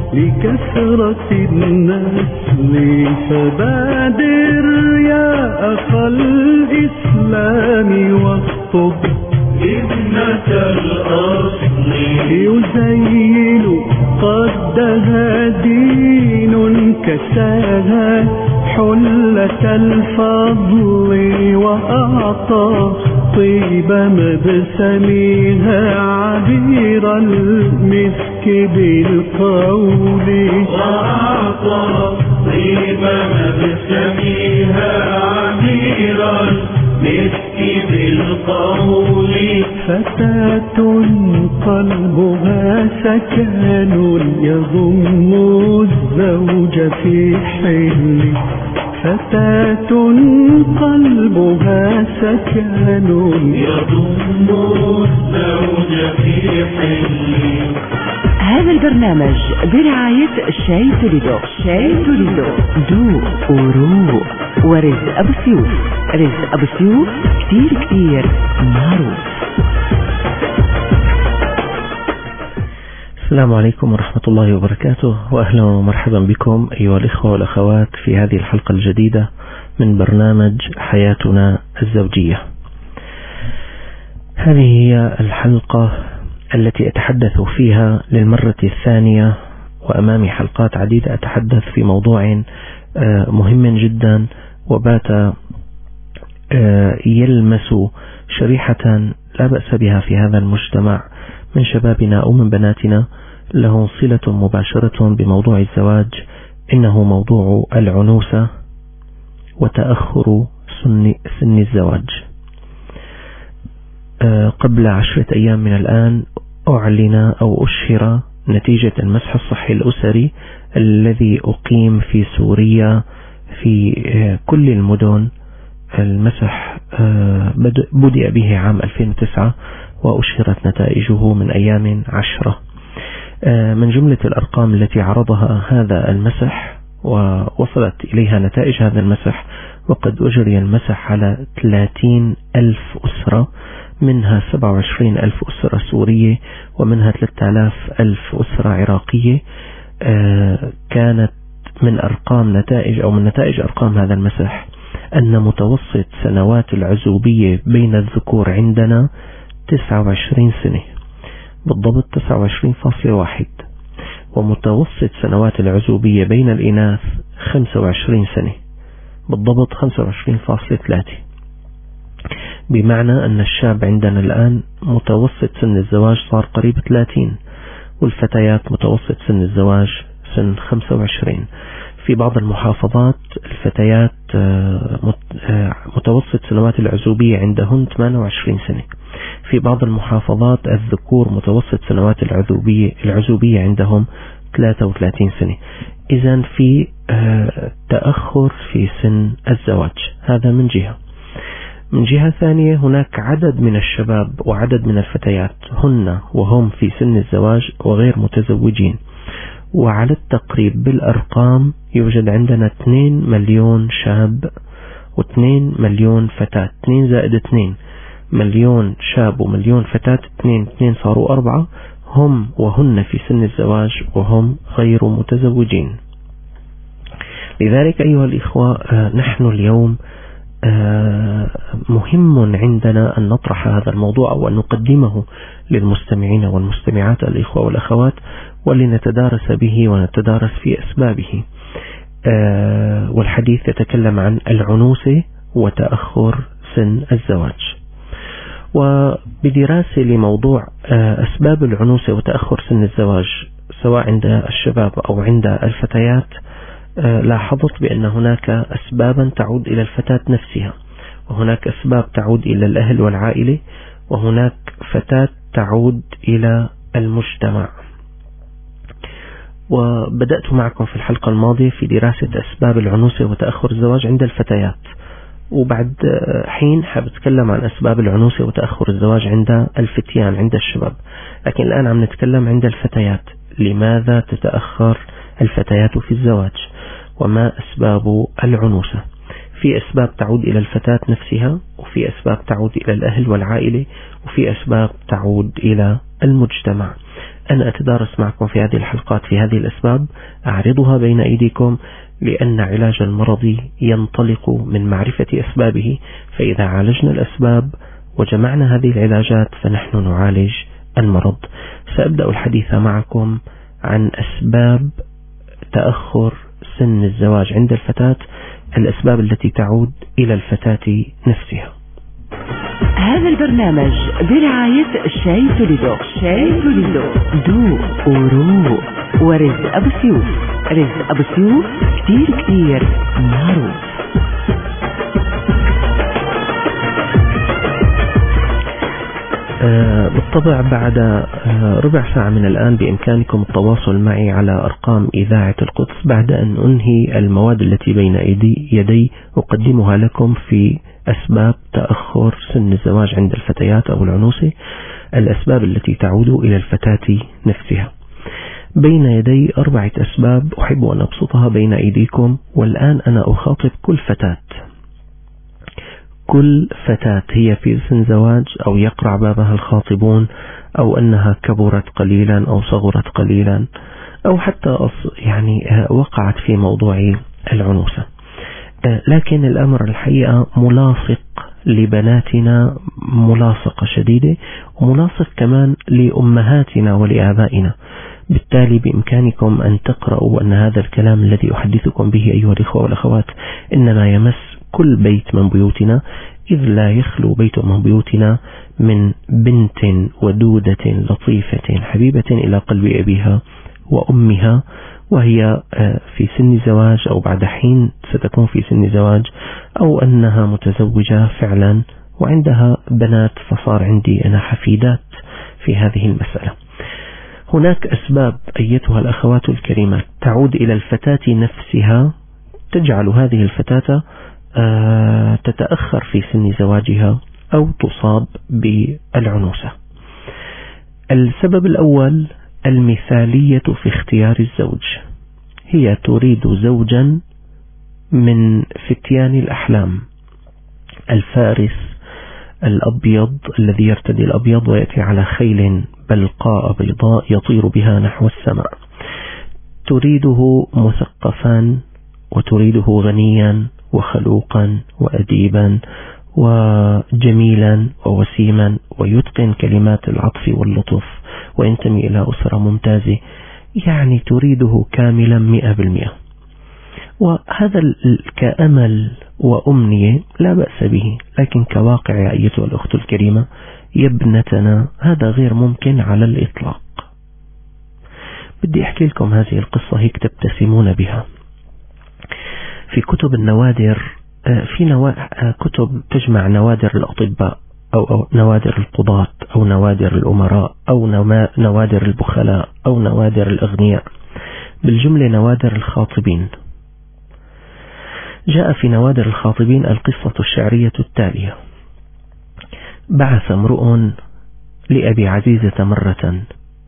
لكثرة النسل فبادر يا أخا الإسلام واخطب ابنة الأصل يزين قدها دين كساها حلة الفضل وأعطى طيب مبسمها عبير المسك بالقول وأعطى طيب مبسمها عبير المسك بالقول فتاة قلبها سكن يضم الزوج في حل فتاة قلبها سكن يضم الزوج في حل. هذا البرنامج برعاية شاي توريدو. شاي توريدو ذوق وروق ورزق أبو سيوف. رزق أبو سيوف كتير معروف. السلام عليكم ورحمة الله وبركاته، وأهلا ومرحبا بكم أيها الإخوة والأخوات في هذه الحلقة الجديدة من برنامج حياتنا الزوجية. هذه هي الحلقة التي أتحدث فيها للمرة الثانية، وأمامي حلقات عديدة أتحدث في موضوع مهم جدا وبات يلمس شريحة لا بأس بها في هذا المجتمع من شبابنا أو من بناتنا، له صلة مباشرة بموضوع الزواج. إنه موضوع العنوسة وتأخر سن الزواج. قبل 10 أيام من الآن أعلن أو أشهر نتيجة المسح الصحي الأسري الذي أقيم في سوريا في كل المدن. المسح بدأ به عام 2009 وأشهرت نتائجه من أيام 10. من جملة الأرقام التي عرضها هذا المسح ووصلت إليها نتائج هذا المسح، وقد أجري المسح على 30,000 أسرة، منها 27,000 أسرة سورية، ومنها 3,000 أسرة عراقية. كانت من نتائج أرقام هذا المسح أن متوسط سنوات العزوبية بين الذكور عندنا 29 سنة، بالضبط 29.1، ومتوسط سنوات العزوبية بين الإناث 25 سنة، بالضبط 25.3. بمعنى أن الشاب عندنا الآن متوسط سن الزواج صار قريب 30، والفتيات متوسط سن الزواج سن 25. في بعض المحافظات الفتيات متوسط سنوات العزوبية عندهن 28 سنة. في بعض المحافظات الذكور متوسط سنوات العزوبية عندهم 33 سنة. إذن في تأخر في سن الزواج، هذا من جهة. من جهة ثانية هناك عدد من الشباب وعدد من الفتيات وهم في سن الزواج وغير متزوجين، وعلى التقريب بالأرقام يوجد عندنا 2 مليون شاب و2 مليون فتاة. 2 زائد 2 مليون شاب ومليون فتاة، 2 صاروا 4، هم وهن في سن الزواج وهم غير متزوجين. لذلك أيها الإخوة، نحن اليوم مهم عندنا أن نطرح هذا الموضوع أو أن نقدمه للمستمعين والمستمعات الإخوة والأخوات، ولنتدارس به ونتدارس في أسبابه. والحديث يتكلم عن العنوسة وتأخر سن الزواج. وبدراسة لموضوع أسباب العنوسة وتأخر سن الزواج سواء عند الشباب أو عند الفتيات، لاحظت بأن هناك أسبابا تعود إلى الفتاة نفسها، وهناك أسباب تعود إلى الأهل والعائلة، وهناك فتاة تعود إلى المجتمع. وبدأت معكم في الحلقة الماضية في دراسة أسباب العنوسة وتأخر الزواج عند الفتيات، وبعد حين حبتكلم عن أسباب العنوسة وتأخر الزواج عند الفتيان، عند الشباب. لكن الآن عم نتكلم عند الفتيات. لماذا تتأخر الفتيات في الزواج؟ وما أسباب العنوسة؟ في أسباب تعود إلى الفتاة نفسها، وفي أسباب تعود إلى الأهل والعائلة، وفي أسباب تعود إلى المجتمع. أنا أتدارس معكم في هذه الحلقات في هذه الأسباب، أعرضها بين أيديكم، لأن علاج المرض ينطلق من معرفة أسبابه. فإذا عالجنا الأسباب وجمعنا هذه العلاجات فنحن نعالج المرض. سأبدأ الحديث معكم عن أسباب تأخر سن الزواج عند الفتاة، الأسباب التي تعود إلى الفتاة نفسها. هذا البرنامج برعاية شاي توليدو. شاي توليدو ذوق وروق ورزق أبو سيوف. رزق أبو سيوف كتير معروف. بالطبع بعد ربع ساعة من الآن بإمكانكم التواصل معي على أرقام إذاعة القدس بعد أن أنهي المواد التي بين يدي أقدمها لكم في أسباب تأخر سن الزواج عند الفتيات أو العنوسة، الأسباب التي تعود إلى الفتاة نفسها. بين يدي 4 أسباب أحب أن أبسطها بين أيديكم، والآن أنا أخاطب كل فتاة هي في سن زواج أو يقرع بابها الخاطبون، أو أنها كبرت قليلا أو صغرت قليلا، أو حتى وقعت في موضوع العنوسة. لكن الأمر الحقيقة ملاصق لبناتنا ملاصقة شديدة، وملاصق كمان لأمهاتنا ولآبائنا. بالتالي بإمكانكم أن تقرأوا أن هذا الكلام الذي أحدثكم به أيها الإخوة والأخوات إنما يمس كل بيت من بيوتنا، إذ لا يخلو بيت من بيوتنا من بنت ودودة لطيفة حبيبة إلى قلب أبيها وأمها، وهي في سن زواج أو بعد حين ستكون في سن زواج، أو أنها متزوجة فعلا وعندها بنات، فصار عندي أنا حفيدات في هذه المسألة. هناك أسباب أيتها الأخوات الكريمات تعود إلى الفتاة نفسها، تجعل هذه الفتاة تتأخر في سن زواجها أو تصاب بالعنوسة. السبب الأول المثالية في اختيار الزوج. هي تريد زوجا من فتيان الأحلام، الفارس الأبيض الذي يرتدي الأبيض ويأتي على خيل بلقاء بيضاء يطير بها نحو السماء. تريده مثقفا، وتريده غنيا وخلوقا وأديبا وجميلا ووسيما، ويتقن كلمات العطف واللطف، وينتمي إلى أسرة ممتازة. تريده كاملا 100%. وهذا كأمل وأمنية لا بأس به، لكن كواقع يا أيتها الأخت الكريمة يا ابنتنا هذا غير ممكن على الإطلاق. بدي أحكي لكم هذه القصة هيك تبتسمون بها. في كتب النوادر، في كتب تجمع نوادر الأطباء أو نوادر القضاة أو نوادر الأمراء أو نوادر البخلاء أو نوادر الأغنياء، بالجملة نوادر الخاطبين. جاء في نوادر الخاطبين القصة الشعرية التالية: بعث امرؤ لأبي عزيزة مرة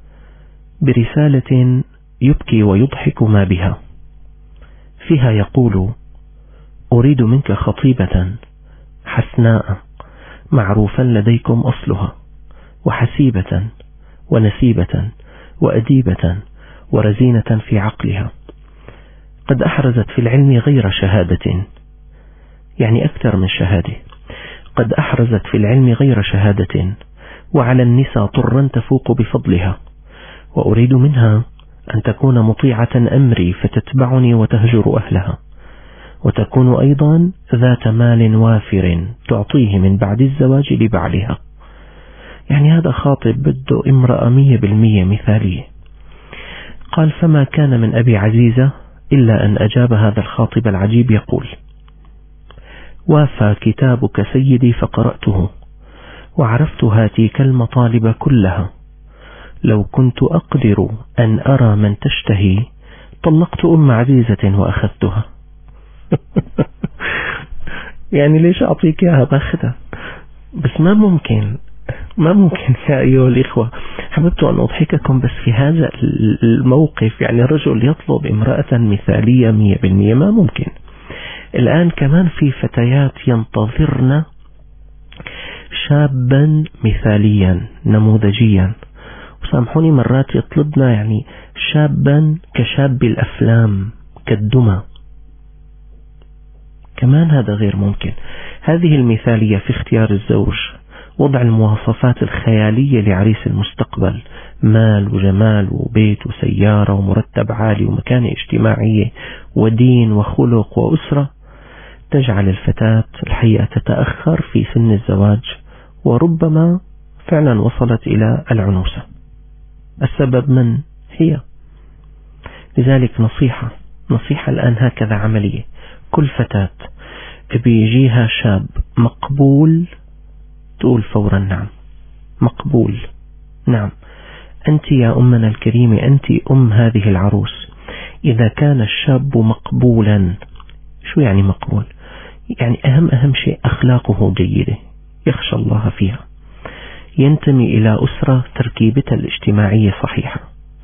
برسالة يبكي ويضحك ما بها، فيها يقول: أريد منك خطيبة حسناء معروفا لديكم أصلها، وحسيبة ونسيبة وأديبة ورزينة في عقلها، قد أحرزت في العلم غير شهادة، أكثر من شهادة، قد أحرزت في العلم غير شهادة، وعلى النساء طرا تفوق بفضلها، وأريد منها أن تكون مطيعة أمري فتتبعني وتهجر أهلها، وتكون أيضا ذات مال وافر تعطيه من بعد الزواج لبعلها. هذا خاطب بده امرأة 100% مثالية. قال: فما كان من أبي عزيزة إلا أن أجاب هذا الخاطب العجيب يقول: وافى كتابك سيدي فقرأته، وعرفت هاتيك المطالب كلها، لو كنت أقدر أن أرى من تشتهي طلقت أم عزيزة وأخذتها. ليش أعطيك إياها باخذها؟ بس ما ممكن يا أيها الإخوة. حببت أن أضحككم بس في هذا الموقف. رجل يطلب امرأة مثالية 100%، ما ممكن. الآن كمان في فتيات ينتظرن شابا مثاليا نموذجيا، وسامحوني مرات يطلبنا يعني شابا كشاب الأفلام كالدمى، كمان هذا غير ممكن. هذه المثالية في اختيار الزوج، وضع المواصفات الخيالية لعريس المستقبل، مال وجمال وبيت وسيارة ومرتب عالي ومكانة اجتماعية ودين وخلق وأسرة، تجعل الفتاة الحقيقة تتأخر في سن الزواج، وربما فعلا وصلت إلى العنوسة. السبب من هي؟ لذلك نصيحة الآن هكذا عملية. كل فتاة بيجيها شاب مقبول تقول فورا نعم، مقبول، نعم، أنت يا أمنا الكريمة، أنت أم هذه العروس. إذا كان الشاب مقبولا، شو يعني مقبول؟ يعني أهم شيء أخلاقه جيدة، يخشى الله فيها، ينتمي إلى أسرة تركيبتها الاجتماعية صحيحة.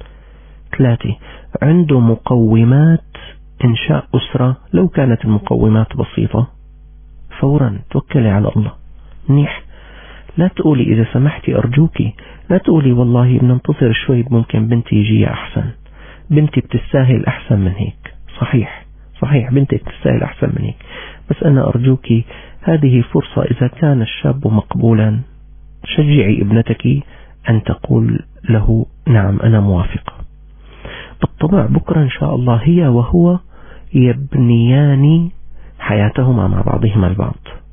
3 عنده مقومات إنشاء أسرة. لو كانت المقومات بسيطة فورا توكلي على الله. منيح. لا تقولي إذا سمحتي أرجوكي، لا تقولي والله بننتظر شوي ممكن بنتي يجي أحسن، بنتي بتستاهل أحسن من هيك. صحيح بنتي بتستاهل أحسن من هيك، بس أنا أرجوكي هذه فرصة. إذا كان الشاب مقبولا شجعي ابنتك أن تقول له نعم أنا موافقة. بالطبع بكرة إن شاء الله هي وهو يبنيان حياتهما مع بعضهما البعض.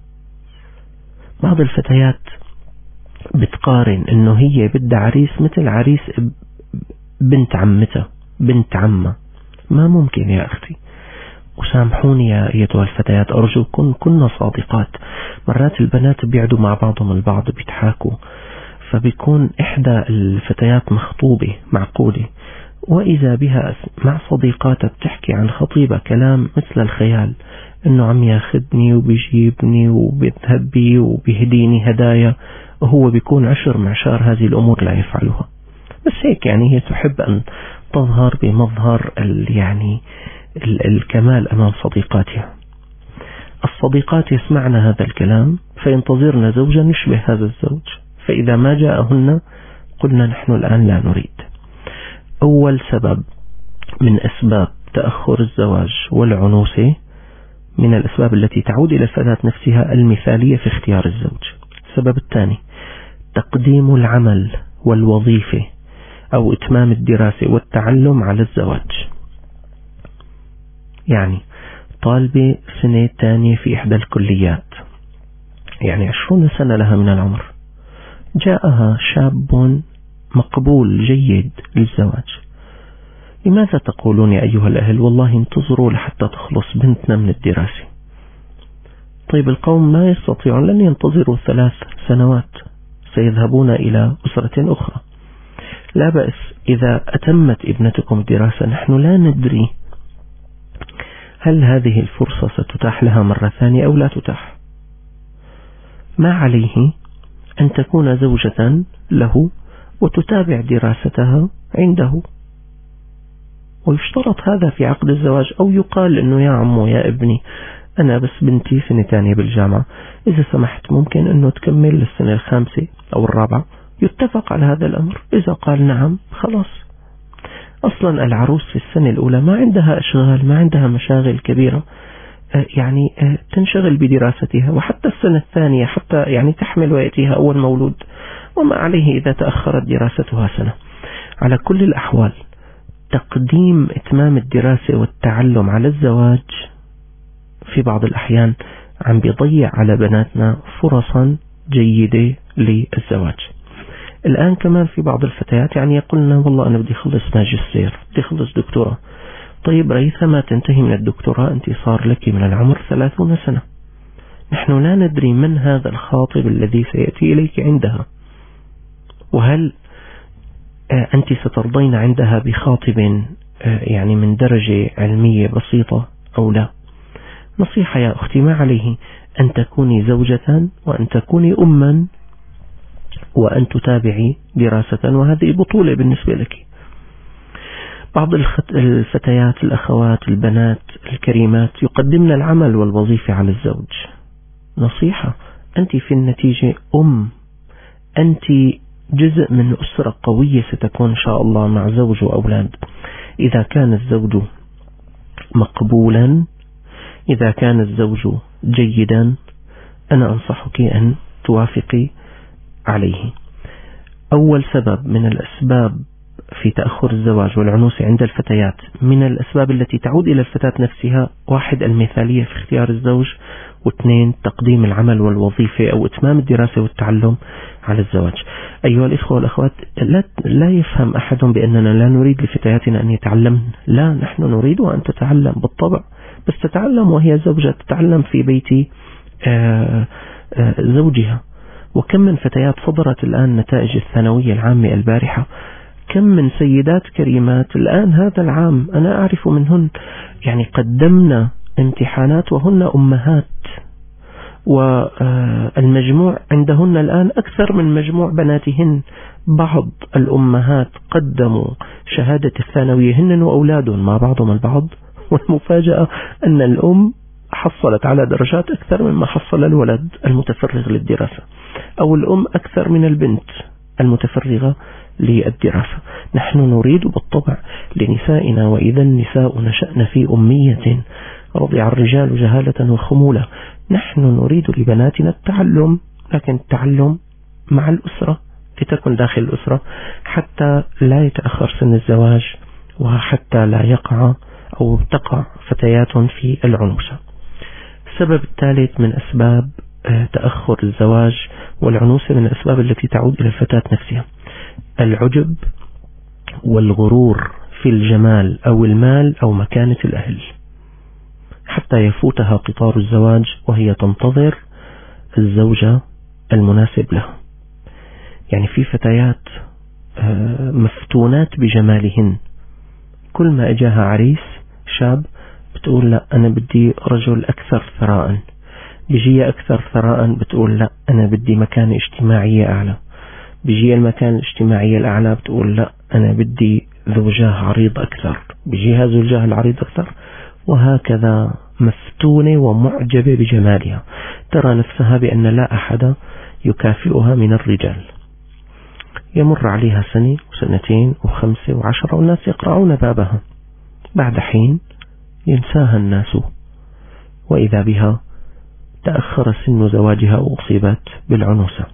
بعض الفتيات بتقارن إنه هي بدها عريس مثل عريس بنت عمتها، بنت عمة. ما ممكن يا أختي. وسامحوني يا أيتها الفتيات، أرجوكم كنا صادقات. مرات البنات بيعدوا مع بعضهم البعض بيتحاكوا، فبيكون إحدى الفتيات مخطوبة معقولة، وإذا بها مع صديقاتها بتحكي عن خطيبة كلام مثل الخيال، إنه عم ياخدني وبيجيبني وبيذهبي وبيهديني هدايا، وهو بيكون عشر معشار هذه الأمور لا يفعلها. بس هيك يعني هي تحب أن تظهر بمظهر يعني الكمال أمام صديقاتها. الصديقات يسمعن هذا الكلام فينتظرن زوجا يشبه هذا الزوج، فإذا ما جاءهن قلنا نحن الآن لا نريد. أول سبب من أسباب تأخر الزواج والعنوسة، من الأسباب التي تعود إلى الفتاة نفسها، المثالية في اختيار الزوج. السبب الثاني تقديم العمل والوظيفة أو إتمام الدراسة والتعلم على الزواج. يعني طالبة سنة تانية في إحدى الكليات، يعني 20 سنة لها من العمر، جاءها شاب مقبول جيد للزواج. لماذا تقولون يا أيها الأهل والله انتظروا لحتى تخلص بنتنا من الدراسة؟ طيب القوم ما يستطيعون، لن ينتظروا 3 سنوات، سيذهبون إلى أسرة أخرى. لا بأس إذا أتمت ابنتكم الدراسة، نحن لا ندري هل هذه الفرصة ستتاح لها مرة ثانية أو لا تتاح. ما عليه أن تكون زوجة له وتتابع دراستها عنده، ويشترط هذا في عقد الزواج، أو يقال أنه يا عمو يا ابني أنا بس بنتي سنة تانية بالجامعة، إذا سمحت ممكن أنه تكمل للسنة 5 أو 4، يتفق على هذا الأمر. إذا قال نعم خلاص. أصلا العروس في السنة الأولى ما عندها أشغال، ما عندها مشاغل كبيرة، يعني تنشغل بدراستها، وحتى السنة الثانية حتى يعني تحمل ويأتيها أول مولود، وما عليه إذا تأخرت دراستها سنة. على كل الأحوال تقديم إتمام الدراسة والتعلم على الزواج في بعض الأحيان عم بيضيع على بناتنا فرصا جيدة للزواج. الآن كمان في بعض الفتيات يعني يقولنا والله أنا بدي أخلص ماجستير، بدي أخلص دكتوراه. طيب ريثما تنتهي من الدكتوراه أنت صار لك من العمر 30 سنة. نحن لا ندري من هذا الخاطب الذي سيأتي إليك عندها، وهل أنت سترضين عندها بخاطب يعني من درجة علمية بسيطة أو لا. نصيحة يا أختي، ما عليه أن تكوني زوجة وأن تكوني أما وأن تتابعي دراسة، وهذه بطولة بالنسبة لك. بعض الفتيات الأخوات البنات الكريمات يقدمن العمل والوظيفة على الزوج. نصيحة، أنت في النتيجة أنت جزء من أسرة قوية ستكون إن شاء الله مع زوج وأولاد. إذا كان الزوج مقبولا، إذا كان الزوج جيدا، أنا أنصحك أن توافقي عليه. أول سبب من الأسباب في تأخر الزواج والعنوسة عند الفتيات، من الأسباب التي تعود إلى الفتاة نفسها: 1 المثالية في اختيار الزوج، و2 تقديم العمل والوظيفة أو إتمام الدراسة والتعلم على الزواج. أيها الإخوة والأخوات، لا يفهم أحد بأننا لا نريد لفتياتنا أن يتعلمن. لا، نحن نريد أن تتعلم بالطبع، بس تتعلم وهي زوجة، تتعلم في بيت زوجها. وكم من فتيات صدرت الآن نتائج الثانوية العامة البارحة، كم من سيدات كريمات الآن هذا العام أنا أعرف منهن يعني قدمنا امتحانات وهن أمهات، والمجموع عندهن الآن أكثر من مجموع بناتهن. بعض الأمهات قدموا شهادة الثانوية هن وأولادهم مع بعضهم البعض، والمفاجأة أن الأم حصلت على درجات أكثر مما حصل الولد المتفرغ للدراسة، أو الأم أكثر من البنت المتفرغة للدراسة. نحن نريد بالطبع لنسائنا، وإذا النساء نشأن في أمية رضع الرجال جهالة وخمولة. نحن نريد لبناتنا التعلم، لكن التعلم مع الأسرة، لتكن داخل الأسرة، حتى لا يتأخر سن الزواج، وحتى لا يقع أو تقع فتيات في العنوسة. السبب الثالث من أسباب تأخر الزواج والعنوسة، من الأسباب التي تعود إلى الفتاة نفسها: العجب والغرور في الجمال أو المال أو مكانة الأهل، حتى يفوتها قطار الزواج وهي تنتظر الزوجة المناسب لها. يعني في فتيات مفتونات بجمالهن، كل ما اجاها عريس شاب بتقول لا أنا بدي رجل أكثر ثراء، بيجي أكثر ثراء بتقول لا أنا بدي مكانة اجتماعية أعلى، بيجي المكان الاجتماعي الأعلى بتقول لا أنا بدي ذو جاه عريض أكثر، بيجيها ذو الجاه العريض أكثر، وهكذا مفتونة ومعجبة بجمالها، ترى نفسها بأن لا أحد يكافئها من الرجال. يمر عليها سنة وسنتين و5 و10 والناس يقرعون بابها، بعد حين ينساها الناس، وإذا بها تأخر سن زواجها وأصيبت بالعنوسة.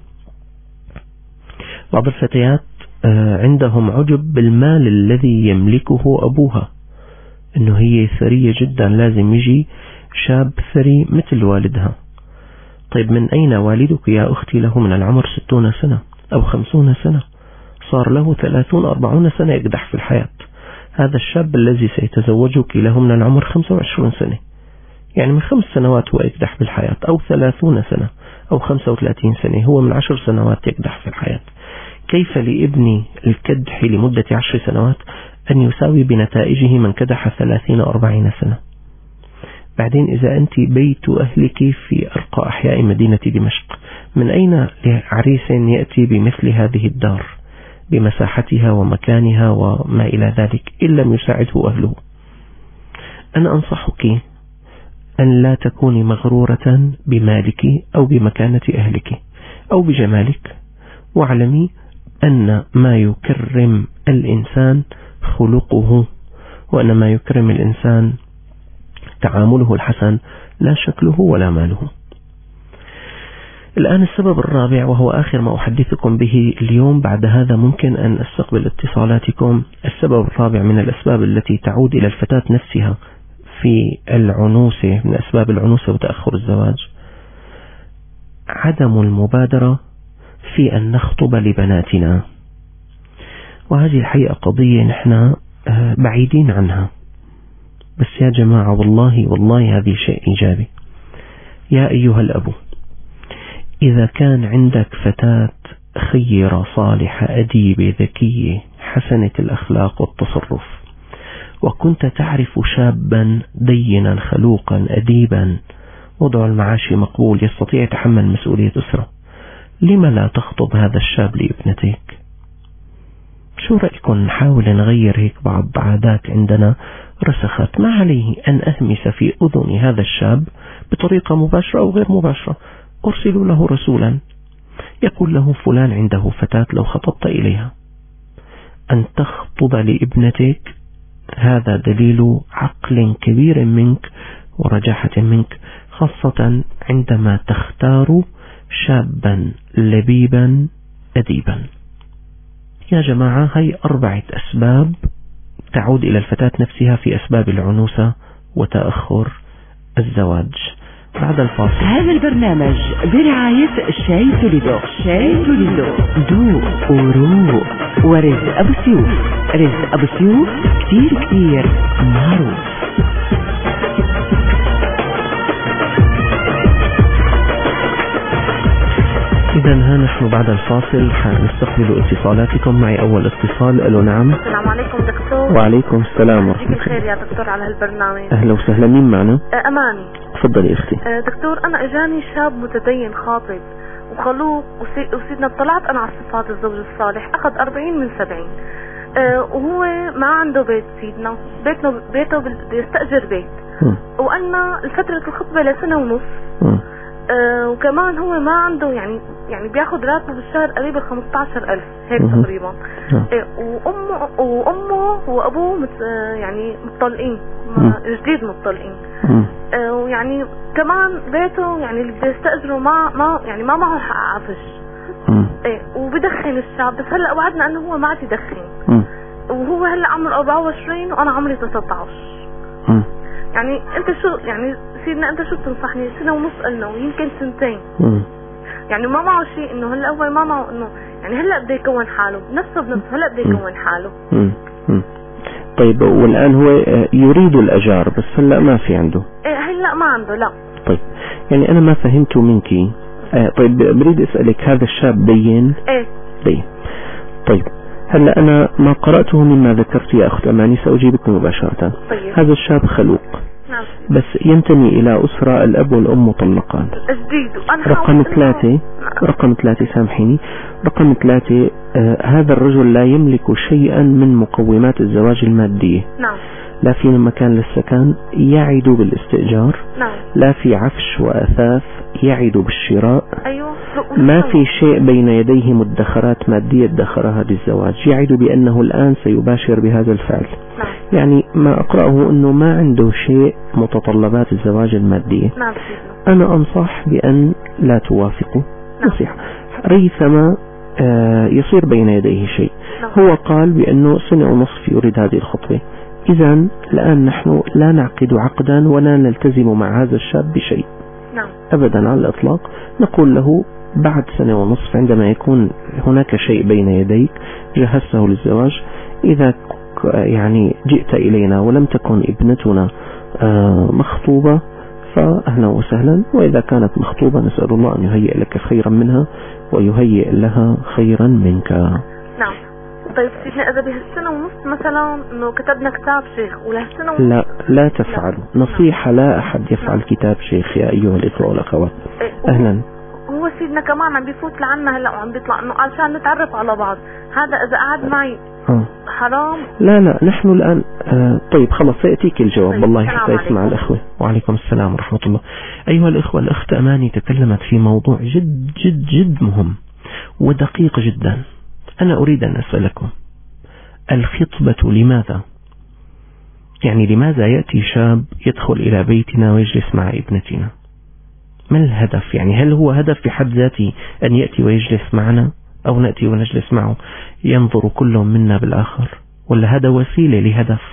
بعض الفتيات عندهم عجب بالمال الذي يملكه أبوها، إنه هي ثرية جدا، لازم يجي شاب ثري مثل والدها. طيب من أين والدك يا أختي؟ له من العمر 60 سنة أو 50 سنة، صار له 30-40 سنة يقدح في الحياة. هذا الشاب الذي سيتزوجك له من العمر 25 سنة، يعني من 5 سنوات هو يقدح في الحياة، أو 30 سنة أو 35 سنة، هو من 10 سنوات يقدح في الحياة. كيف لابني الكدح لمدة 10 سنوات أن يساوي بنتائجه من كدح 30-40 سنة؟ بعدين إذا أنت بيت أهلك في أرقى أحياء مدينة دمشق، من أين لعريس يأتي بمثل هذه الدار بمساحتها ومكانها وما إلى ذلك إن لم يساعده أهله؟ أنا أنصحك أن لا تكوني مغرورة بمالك أو بمكانة أهلك أو بجمالك، واعلمي أن ما يكرم الإنسان خلقه، وأن ما يكرم الإنسان تعامله الحسن، لا شكله ولا ماله. الآن السبب الرابع، وهو آخر ما أحدثكم به اليوم، بعد هذا ممكن أن أستقبل اتصالاتكم. السبب الرابع من الأسباب التي تعود إلى الفتاة نفسها في العنوسة، من أسباب العنوسة وتأخر الزواج: عدم المبادرة في أن نخطب لبناتنا. وهذه الحقيقة قضية نحن بعيدين عنها، بس يا جماعة والله هذه شيء إيجابي. يا أيها الأب، إذا كان عندك فتاة خيرة صالحة أديبة ذكية حسنة الأخلاق والتصرف، وكنت تعرف شابا دينا خلوقا أديبا وضع المعاش مقبول يستطيع يتحمل مسؤولية أسرة، لما لا تخطب هذا الشاب لابنتك؟ شو رأيكم نحاول نغير هيك بعض عادات عندنا رسخت؟ ما عليه أن أهمس في أذن هذا الشاب بطريقة مباشرة أو غير مباشرة. أرسلوا له رسولا يقول له فلان عنده فتاة لو خطبت إليها، أن تخطب لابنتك هذا دليل عقل كبير منك ورجاحة منك، خاصة عندما تختار شابا لبيبا أديبا. يا جماعة، هي 4 أسباب تعود إلى الفتاة نفسها في أسباب العنوسة وتأخر الزواج. بعد الفاصل. هذا البرنامج برعاية شاي توليدو. شاي توليدو ذوق وروق. ورزق أبو سيوف. رزق أبو سيوف كتير كتير معروف. إذا ها نحن بعد الفاصل حنستقبل اتصالاتكم. معي أول اتصال. ألو نعم. السلام عليكم دكتور. وعليكم السلام ورحمة الله. بخير يا دكتور على هالبرنامج. أهلا وسهلا. مين معنا؟ أماني. تفضلي أختي. دكتور، أنا إجاني شاب متدين خاطب وخلوق وسيدنا اطلعت أنا على صفات الزوج الصالح، أخذ 40 من 70. وهو ما عنده بيت سيدنا، بيته بيستأجر بيت. وأنا فترة الخطبة لسنة ونص. وكمان هو ما عنده يعني بياخد راتبه بالشهر قريب 15,000 هيك تقريبا. وامه وابوه يعني مطلقين، جديد مطلقين. ويعني كمان بيته يعني اللي بيستأجره ما معه حق عفش. وبدخن الشاب، بس هلا وعدنا انه هو ما عاد يدخن. وهو هلا عمره 24 وانا عمري 19. يعني انت شو يعني سيدنا انت شو بتنصحني؟ سنة ونص قلنا ويمكن 2 سنين. يعني ما معه شيء، انه هلا هو ما معه انه يعني هلا بده يكون حاله نفسه بنفسه، هلا بده يكون حاله. طيب، والان هو يريد الاجار بس هلا ما في عنده؟ هلا ما عنده. لا. طيب، يعني انا ما فهمته منك. طيب بريد اسالك، هذا الشاب دين؟ دين. طيب، هلا أنا ما قرأته مما ذكرت يا أخت أماني سأجيبك مباشرة. طيب. هذا الشاب خلوق. نعم. بس ينتمي إلى أسرة الأب والأم مطلقان. جديد. رقم 3 سامحيني. رقم 3 هذا الرجل لا يملك شيئا من مقومات الزواج المادية. نعم. لا في مكان للسكن، يعد بالاستئجار. نعم. لا في عفش وأثاث، يعد بالشراء. أيوه. ما في شيء بين يديه مدخرات مادية ادخرها للزواج، يعد بأنه الآن سيباشر بهذا الفعل. نعم. يعني ما أقرأه أنه ما عنده شيء متطلبات الزواج المادية. نعم. أنا أنصح بأن لا توافقه. نصيحة ريثما يصير بين يديه شيء. نعم. هو قال بأنه 1.5 سنة يريد هذه الخطبة. إذن الآن نحن لا نعقد عقدا ولا نلتزم مع هذا الشاب بشيء. نعم. أبدا على الإطلاق. نقول له بعد 1.5 سنة عندما يكون هناك شيء بين يديك جهزته للزواج، إذا يعني جئت إلينا ولم تكن ابنتنا مخطوبة فأهلا وسهلا، وإذا كانت مخطوبة نسأل الله أن يهيئ لك خيرا منها ويهيئ لها خيرا منك. نعم. طيب سيدنا، إذا بهالسنة ونص مثلا إنه كتبنا كتاب شيخ ولهالسنة ونص لا تفعلوا. نصيحة، لا أحد يفعل كتاب شيخ يا أيها الإخوة والأخوات. أهلا. هو سيدنا كمان عم بيفوت لعنا هلا وعم بيطلع إنه عشان نتعرف على بعض، هذا إذا قعد معي حرام؟ لا نحن الآن طيب خلاص سيأتيك الجواب. طيب. والله حتى يسمع الأخوة. وعليكم السلام ورحمة الله. أيها الإخوة، الأخت أماني تكلمت في موضوع جد جد جد مهم ودقيق جدا. أنا أريد أن أسألكم، الخطبة لماذا؟ يعني لماذا يأتي شاب يدخل إلى بيتنا ويجلس مع ابنتنا؟ ما الهدف؟ يعني هل هو هدف في حد ذاته أن يأتي ويجلس معنا، أو نأتي ونجلس معه ينظر كل منا بالآخر، ولا هذا وسيلة لهدف؟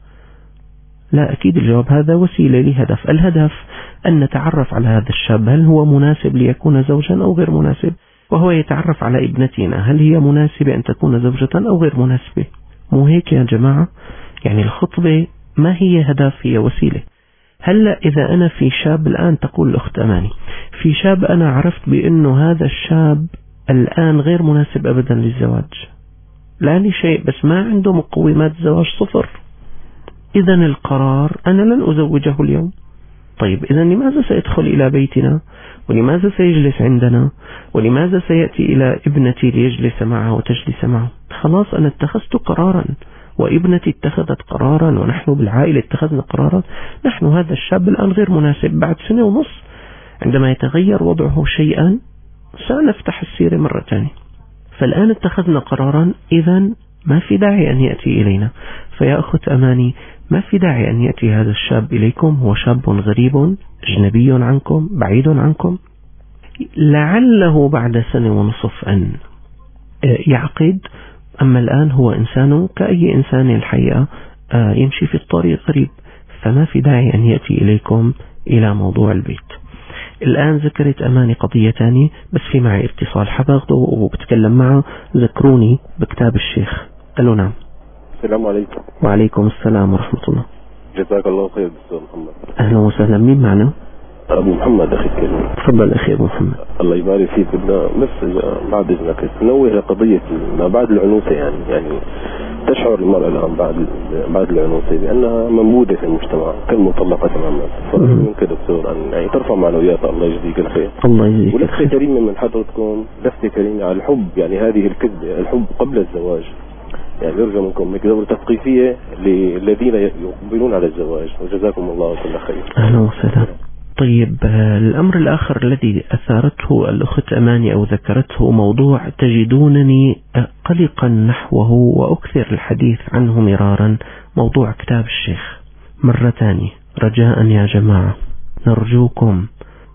لا، أكيد الجواب هذا وسيلة لهدف. الهدف أن نتعرف على هذا الشاب، هل هو مناسب ليكون زوجا أو غير مناسب، وهو يتعرف على ابنتنا هل هي مناسبة أن تكون زوجة أو غير مناسبة. مو هيك يا جماعة؟ يعني الخطبة ما هي هدف، هي وسيلة. هلأ إذا أنا في شاب الآن، تقول الأخت أماني في شاب أنا عرفت بأنه هذا الشاب الآن غير مناسب أبدا للزواج، لا لشيء بس ما عنده مقومات الزواج 0، إذن القرار أنا لن أزوجه اليوم. طيب إذا لماذا سيدخل إلى بيتنا، ولماذا سيجلس عندنا، ولماذا سيأتي إلى ابنتي ليجلس معها وتجلس معه؟ خلاص أنا اتخذت قرارا، وابنتي اتخذت قرارا، ونحن بالعائلة اتخذنا قرارا. نحن هذا الشاب الآن غير مناسب. بعد 1.5 سنة عندما يتغير وضعه شيئا سنفتح السيرة مرة ثانية. فالآن اتخذنا قرارا، إذن ما في داعي أن يأتي إلينا. فيا أخت أماني، ما في داعي أن يأتي هذا الشاب إليكم، هو شاب غريب أجنبي عنكم بعيد عنكم، لعله بعد 1.5 سنة أن يعقد. أما الآن هو إنسان كأي إنسان الحقيقة يمشي في الطريق غريب، فما في داعي أن يأتي إليكم إلى موضوع البيت. الآن ذكرت أماني قضية تانية، بس في معي اتصال حباخده وبتكلم معه. ذكروني بكتاب الشيخ. قالوا نعم. السلام عليكم. وعليكم السلام ورحمة الله. جزاك الله خير دكتور محمد. أهلا وسهلا. مين معنا؟ أبو محمد أخي الكريم. تفضل أخي أبو محمد. الله يبارك فيك. بدنا بس بعد إذنك نوه لقضية ما بعد العنوسة. يعني تشعر المرأة الآن بعد العنوسة بأنها منبوذة في المجتمع كالمطلقة تماما. فأرجو منك دكتور أن يعني ترفع معنوياتها. الله يجزيك الخير. الله يجزيك. ولفتة كريمة من حضرتكم، لفتة كريمة على الحب، يعني هذه الكذبة، الحب قبل الزواج. يعني يرجى منكم دورة تثقيفية للذين يقبلون على الزواج، وجزاكم الله كل خير. أهلا وسهلا. طيب، الأمر الآخر الذي أثارته الأخت أماني أو ذكرته موضوع تجدونني قلقا نحوه وأكثر الحديث عنه مرارا، موضوع كتاب الشيخ. مرة ثانية رجاء يا جماعة نرجوكم،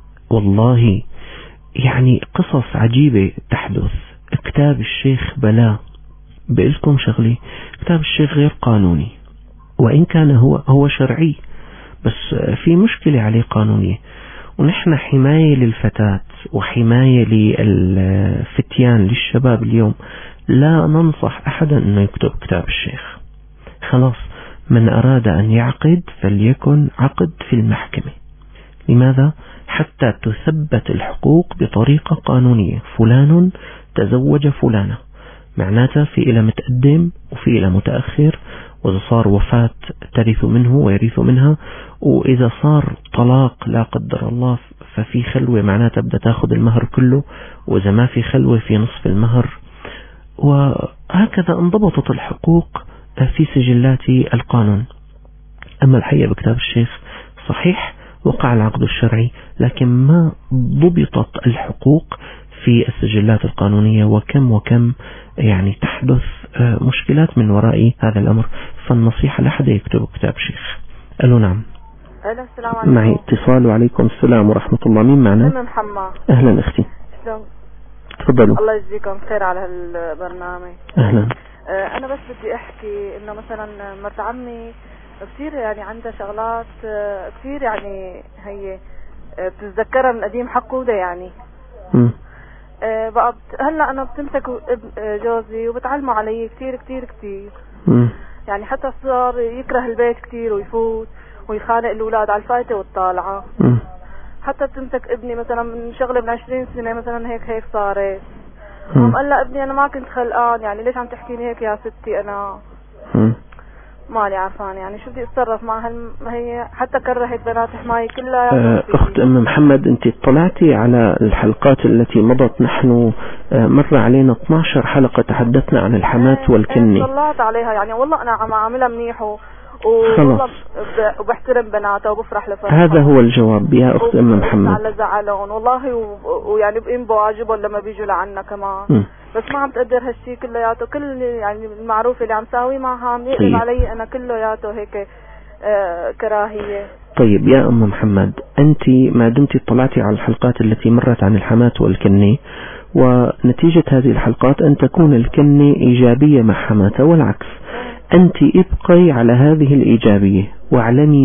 والله يعني قصص عجيبة تحدث. كتاب الشيخ بلا بقلكم شغلي، كتاب الشيخ غير قانوني، وإن كان هو شرعي، بس في مشكلة عليه قانونية. ونحن حماية للفتاة وحماية للفتيان للشباب اليوم، لا ننصح أحدا أنه يكتب كتاب الشيخ. خلاص، من أراد أن يعقد فليكن عقد في المحكمة. لماذا؟ حتى تثبت الحقوق بطريقة قانونية. فلان تزوج فلانة، معناته في إلى متقدم وفي إلى متأخر، وإذا صار وفاة ترث منه ويرث منها، وإذا صار طلاق لا قدر الله ففي خلوة، معناته بدها تاخذ المهر كله، وإذا ما في خلوة في نصف المهر. وهكذا انضبطت الحقوق في سجلات القانون. أما الحقيقة بكتاب الشيخ صحيح وقع العقد الشرعي، لكن ما ضبطت الحقوق في السجلات القانونية، وكم يعني تحدث مشكلات من وراء هذا الأمر. فالنصيحة لحد يكتب كتاب شيخ. ألو نعم. أهلا، السلام عليكم. معي اتصال. وعليكم السلام ورحمة الله. مين معنا؟ أنا محمد. أهلا أختي. شلون؟ تفضلوا. الله يجزيكم خير على هالبرنامج. أهلا. أنا بس بدي أحكي إنه مثلا مرت عمي كثير يعني عندها شغلات كثير، يعني هي بتتذكرها من قديم حقودة يعني. بقى هلا أنا بتمسك جوزي وبتعلمه علي كثير كثير كثير. يعني حتى صار يكره البيت كثير ويفوت ويخانق الأولاد على الفايتة والطالعة. حتى بتمسك ابني مثلا من شغلة من 20 سنة مثلا هيك صارت. قال لا ابني أنا ما كنت خلقان، يعني ليش عم تحكيني هيك يا ستي؟ أنا مالي عارفان يعني شو بدي اتصرف مع ما هي حتى كرهت بنات حماية كلها. أخت أم محمد، أنت اطلعتي على الحلقات التي مضت؟ نحن مر علينا 12 حلقة تحدثنا عن الحمات والكني. طلعت عليها يعني، والله أنا عم أعملها منيح والله وبحترم بناتها وبفرح لفرحها. هذا هو الجواب يا أخت أم محمد. على زعلهم والله، ويعني بقيم بواجبهم لما بيجوا لعنا كمان. بس ما عم تقدر هالشي كلياته، كل يعني المعروف اللي عم ساوي معها عم يقلب علي أنا كلياته هيك كراهية. طيب يا أم محمد، أنت ما دمت اطلعتي على الحلقات التي مرت عن الحمات والكني، ونتيجة هذه الحلقات أن تكون الكني إيجابية مع حماته والعكس، أنت ابقي على هذه الإيجابية، واعلمي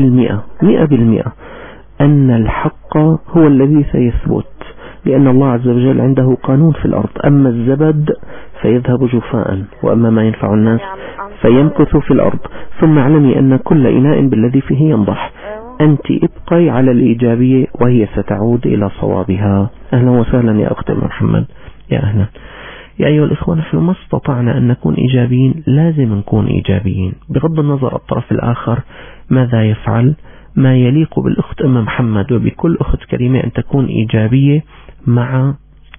100% أن الحق هو الذي سيثبت، لأن الله عز وجل عنده قانون في الأرض. أما الزبد فيذهب جفاء، وأما ما ينفع الناس فيمكث في الأرض. ثم اعلمي أن كل إناء بالذي فيه ينضح. أنت ابقي على الإيجابية وهي ستعود إلى صوابها. أهلا وسهلا يا أخت محمد. يا أهلا. يا أيها الإخوة، نحن ما استطعنا أن نكون إيجابيين، لازم نكون إيجابيين بغض النظر الطرف الآخر ماذا يفعل. ما يليق بالأخت أم محمد وبكل أخت كريمة أن تكون إيجابية مع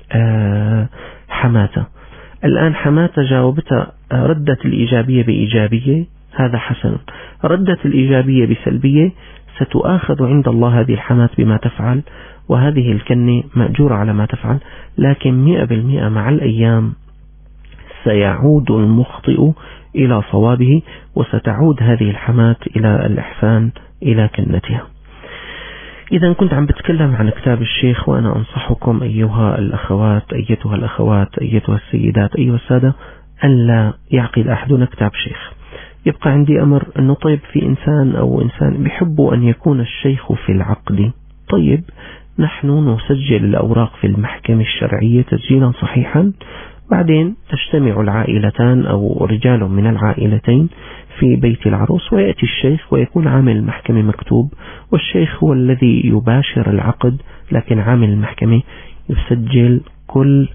حماتة. الآن حماتة جاوبتها، ردت الإيجابية بإيجابية، هذا حسن. ردت الإيجابية بسلبية، ستؤاخذ عند الله هذه الحمات بما تفعل، وهذه الكنة مأجورة على ما تفعل، لكن 100% مع الأيام سيعود المخطئ إلى صوابه، وستعود هذه الحماة إلى الإحسان إلى كنتها. إذا كنت عم بتكلم عن كتاب الشيخ، وأنا أنصحكم أيها الأخوات، أيتها الأخوات، أيتها السيدات، أيها السادة، أن لا يعقد أحدنا كتاب شيخ. يبقى عندي أمر أنه طيب في إنسان أو إنسان بيحبوا أن يكون الشيخ في العقد، طيب نحن نسجل الأوراق في المحكمة الشرعية تسجيلا صحيحا، بعدين تجتمع العائلتان أو رجال من العائلتين في بيت العروس، ويأتي الشيخ ويكون عامل المحكمة مكتوب، والشيخ هو الذي يباشر العقد، لكن عامل المحكمة يسجل كل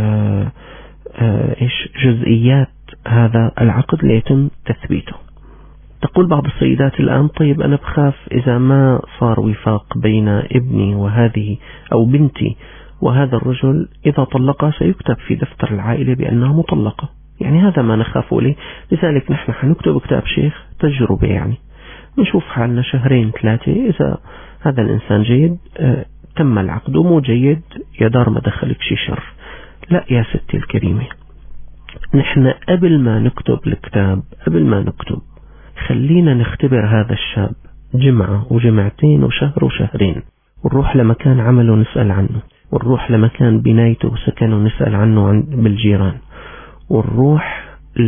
جزئيات هذا العقد ليتم تثبيته. تقول بعض السيدات الآن طيب أنا بخاف إذا ما صار وفاق بين ابني وهذه أو بنتي وهذا الرجل، إذا طلقها سيكتب في دفتر العائلة بأنها مطلقة، يعني هذا ما نخاف له. لذلك نحن حنكتب كتاب شيخ تجربة، يعني نشوف حالنا 2-3، إذا هذا الإنسان جيد تم العقد، ومو جيد يا دار ما دخلك شي شر. لا يا ستي الكريمة، نحن قبل ما نكتب الكتاب، قبل ما نكتب، خلينا نختبر هذا الشاب جمعة وجمعتين وشهر وشهرين، ونروح لمكان عمله نسأل عنه، ونروح لمكان بنايته وسكنه نسأل عنه بالجيران، ونروح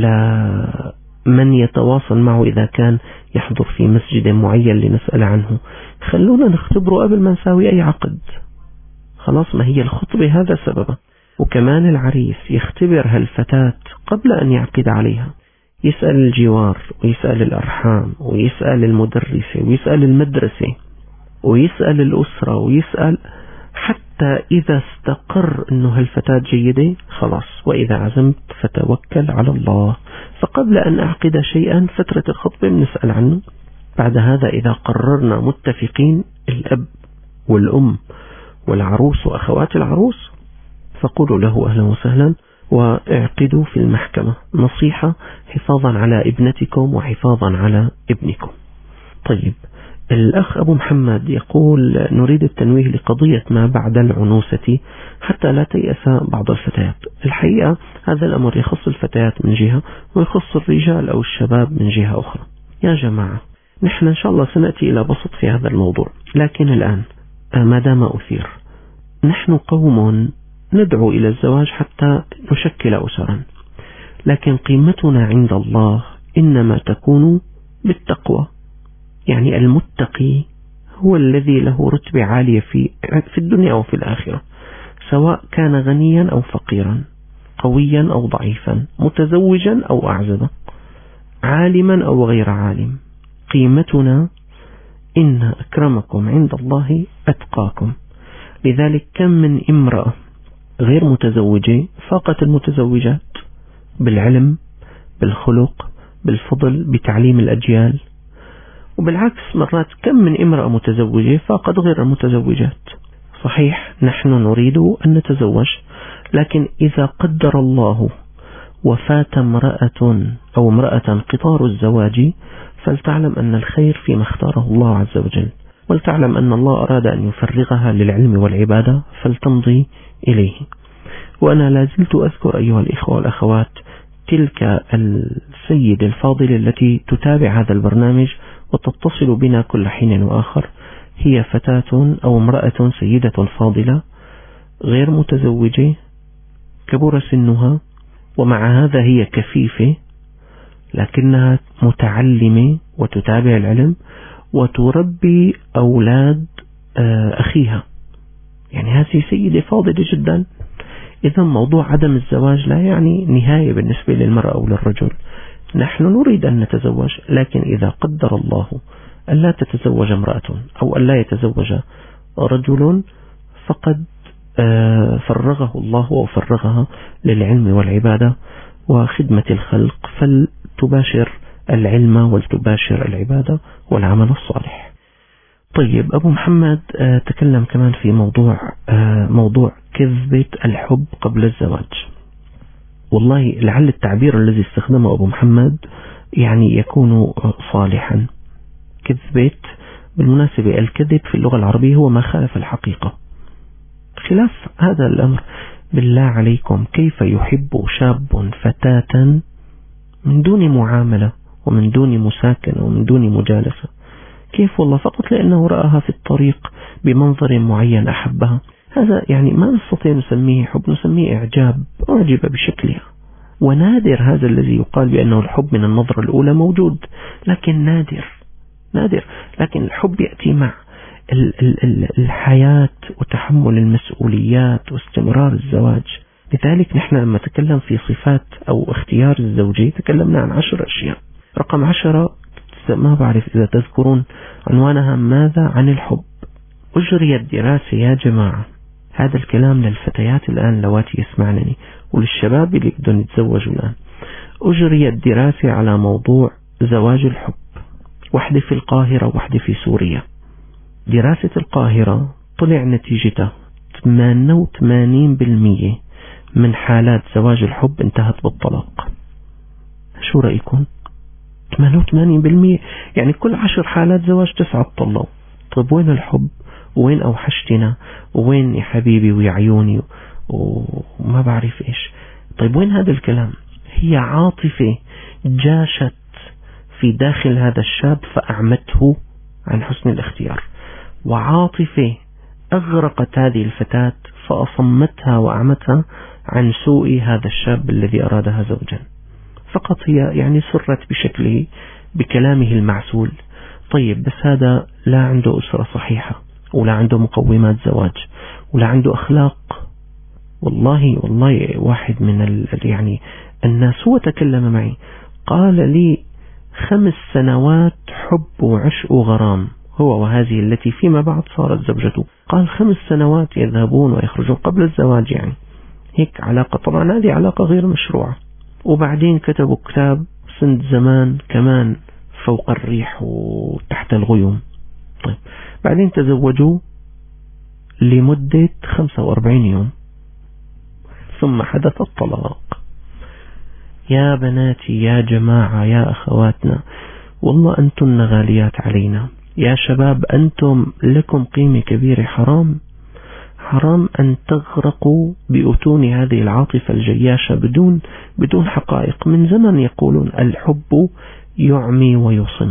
لمن يتواصل معه إذا كان يحضر في مسجد معين لنسأل عنه. خلونا نختبره قبل ما نساوي أي عقد. خلاص، ما هي الخطبة هذا سببه. وكمان العريس يختبر هالفتاة قبل أن يعقد عليها، يسأل الجوار ويسأل الأرحام ويسأل المدرسة ويسأل المدرسة ويسأل الأسرة ويسأل، حتى إذا استقر أنه هالفتاة جيدة خلاص، وإذا عزمت فتوكل على الله. فقبل أن أعقد شيئا فترة الخطبة بنسأل عنه. بعد هذا إذا قررنا متفقين، الأب والأم والعروس وأخوات العروس، فقولوا له أهلا وسهلا واعقدوا في المحكمة، نصيحة حفاظا على ابنتكم وحفاظا على ابنكم. طيب، الأخ أبو محمد يقول نريد التنويه لقضية ما بعد العنوسة حتى لا تيأس بعض الفتيات. الحقيقة هذا الأمر يخص الفتيات من جهة، ويخص الرجال أو الشباب من جهة أخرى. يا جماعة، نحن إن شاء الله سنأتي إلى بسط في هذا الموضوع، لكن الآن ما دام أثير، نحن قوم ندعو إلى الزواج حتى نشكل أسرا، لكن قيمتنا عند الله إنما تكون بالتقوى. يعني المتقي هو الذي له رتبة عالية في الدنيا وفي الآخرة، سواء كان غنيا أو فقيرا، قويا أو ضعيفا، متزوجا أو أعزبا، عالما أو غير عالم. قيمتنا إن أكرمكم عند الله أتقاكم. لذلك كم من امرأة غير متزوجة فاقت المتزوجات بالعلم، بالخلق، بالفضل، بتعليم الأجيال. وبالعكس مرات كم من امرأة متزوجة فاقت غير المتزوجات. صحيح نحن نريد أن نتزوج، لكن إذا قدر الله وفات امرأة أو امرأة قطار الزواج، فلتعلم أن الخير فيما اختاره الله عز وجل، ولتعلم أن الله أراد أن يفرغها للعلم والعبادة فلتمضي إليه. وأنا لازلت أذكر أيها الإخوة والأخوات تلك السيدة الفاضلة التي تتابع هذا البرنامج وتتصل بنا كل حين وآخر، هي فتاة أو امرأة سيدة فاضلة غير متزوجة، كبر سنها، ومع هذا هي كفيفة، لكنها متعلمة وتتابع العلم وتربي أولاد أخيها. يعني هذه سيدة فاضلة جدا. إذا موضوع عدم الزواج لا يعني نهاية بالنسبة للمرأة أو للرجل. نحن نريد أن نتزوج، لكن إذا قدر الله ألا تتزوج امرأة أو ألا يتزوج رجل، فقد فرغه الله وفرغها للعلم والعبادة وخدمة الخلق، فلتباشر العلم ولتباشر العبادة والعمل الصالح. طيب، أبو محمد تكلم كمان في موضوع كذبة الحب قبل الزواج. والله لعل التعبير الذي استخدمه أبو محمد يعني يكون صالحا. كذبة، بالمناسبة الكذب في اللغة العربية هو ما خالف الحقيقة، خلاف هذا الأمر. بالله عليكم كيف يحب شاب فتاة من دون معاملة ومن دون مساكنة ومن دون مجالسة؟ كيف والله فقط لأنه رآها في الطريق بمنظر معين أحبها؟ هذا يعني ما نستطيع نسميه حب، نسميه إعجاب، أعجب بشكلها. ونادر هذا الذي يقال بأنه الحب من النظرة الأولى، موجود لكن نادر. لكن الحب يأتي مع الحياة وتحمل المسؤوليات واستمرار الزواج. لذلك نحن لما تكلم في صفات أو اختيار الزوجي تكلمنا عن 10 أشياء. رقم 10 ما بعرف إذا تذكرون عنوانها ماذا عن الحب. أجريت دراسة يا جماعة، هذا الكلام للفتيات الآن لواتي يسمعنني وللشباب اللي بدهم يتزوجوا الآن. أجريت دراسة على موضوع زواج الحب، واحدة في القاهرة وواحدة في سوريا. دراسة القاهرة طلع نتيجتها 88% من حالات زواج الحب انتهت بالطلاق. شو رأيكم؟ 88%، يعني كل 10 حالات زواج 9 طلقوا. طيب وين الحب؟ وين أوحشتنا؟ وين يا حبيبي ويا عيوني وما بعرف إيش؟ طيب وين هذا الكلام؟ هي عاطفة جاشت في داخل هذا الشاب فأعمته عن حسن الاختيار، وعاطفة أغرقت هذه الفتاة فأصمتها وأعمتها عن سوء هذا الشاب الذي أرادها زوجا. فقط هي يعني سرت بشكله بكلامه المعسول. طيب بس هذا لا عنده أسرة صحيحة، ولا عنده مقومات زواج، ولا عنده أخلاق. والله واحد من يعني الناس هو تكلم معي قال لي 5 سنوات حب وعشق وغرام هو وهذه التي فيما بعد صارت زوجته. قال 5 سنوات يذهبون ويخرجون قبل الزواج، يعني هيك علاقة. طبعا هذه علاقة غير مشروعة. وبعدين كتبوا كتاب سند زمان كمان فوق الريح وتحت الغيوم. طيب بعدين تزوجوا لمدة 45 يوم ثم حدث الطلاق. يا بناتي يا جماعة يا أخواتنا، والله أنتن غاليات علينا. يا شباب أنتم لكم قيمة كبيرة. حرام أن تغرقوا بأتون هذه العاطفة الجياشة بدون حقائق. من زمن يقولون الحب يعمي ويصم.